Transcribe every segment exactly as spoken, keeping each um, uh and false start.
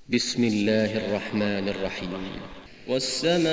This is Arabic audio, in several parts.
بسم الله الرحمن الرحيم. والسماء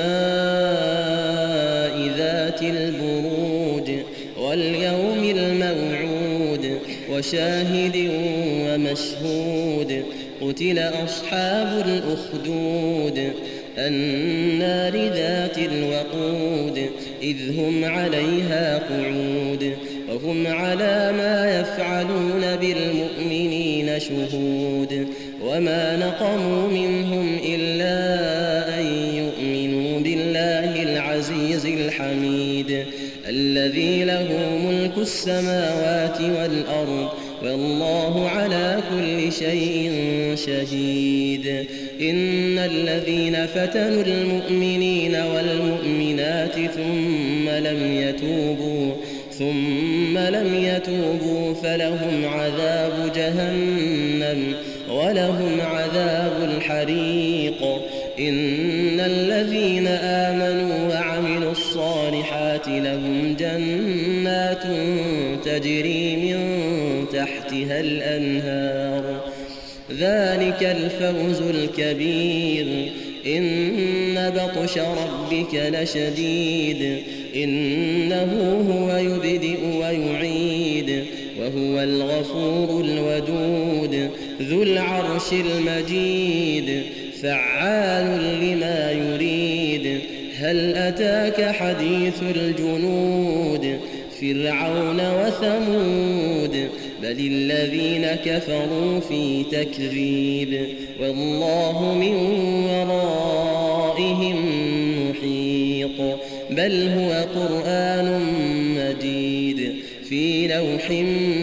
ذات البروج واليوم الموعود وشاهد ومشهود قتل أصحاب الأخدود النار ذات الوقود إذ هم عليها قعود وهم على ما يفعلون بالمؤمنين شهود وما نقموا منهم إلا أن يؤمنوا بالله العزيز الحميد الذي له ملك السماوات والأرض والله على كل شيء شهيد. إن الذين فتنوا المؤمنين والمؤمنات ثم لم يتوبوا ثم لم يتوبوا فلهم عذاب جهنم ولهم عذاب الحريق. إن الذين آمنوا وعملوا الصالحات لهم جنات تجري من تحتها الأنهار ذلك الفوز الكبير. إن بطش ربك لشديد إنه هو يبدئ ويعيد وهو الغفور الودود ذو العرش المجيد فعال لما يريد. هل أتاك حديث الجنود فرعون وثمود بل الذين كفروا في تكذيب والله من ورائهم محيط بل هو قرآن مجيد في لوح